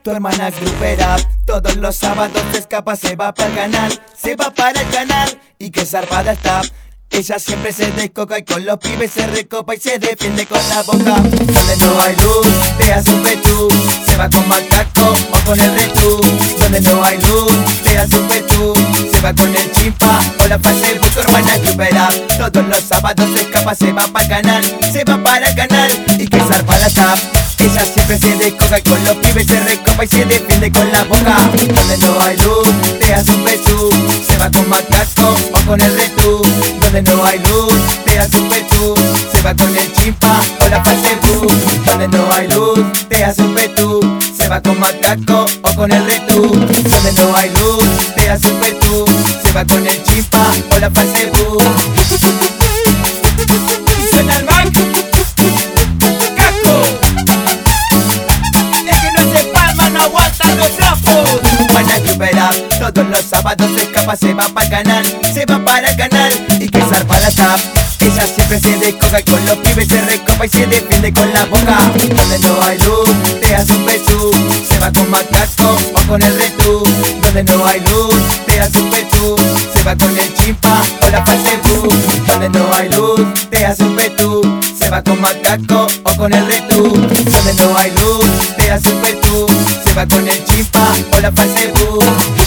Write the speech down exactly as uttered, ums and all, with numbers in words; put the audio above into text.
Tu hermana es grupera, todos los sábados se escapa, se va para el canal, se va para el canal y que zarpada está. Ella siempre se descoca y con los pibes se recopa y se defiende con la boca. Donde no hay luz, te hace un petú, se va con macaco o con el retú. Donde no hay luz, te hace un petú, se va con el chimpa o la Facebook. Tu hermana es grupera, todos los sábados se escapa, se va para el canal, se va para el canal y que zarpada está. Ella siempre se descoca y con los pibes se recopa y se defiende con la boca. Donde no hay luz, te hace un petú, se va con macaco o con el retú. Donde no hay luz, te hace un petú, se va con el chimpa o la Facebook. Donde no hay luz, te hace un petú, se va con macaco o con el retú. Donde no hay luz, te hace un petú, se va con el chimpa o la Facebook. Y suena el mic. Todos los sábados se escapa, se va para el canal, se va para el canal y que zarpada está. Ella siempre se descoca y con los pibes se recopa y se defiende con la boca. Donde no hay luz, te hace un petú, se va con macaco o con el retú. Donde no hay luz, te hace un petú, se va con el chimpa o la Facebook. Donde no hay luz, te hace un petú, se va con macaco o con el retú. Donde no hay luz, te hace un petú, se va con el chimpa o la Facebook.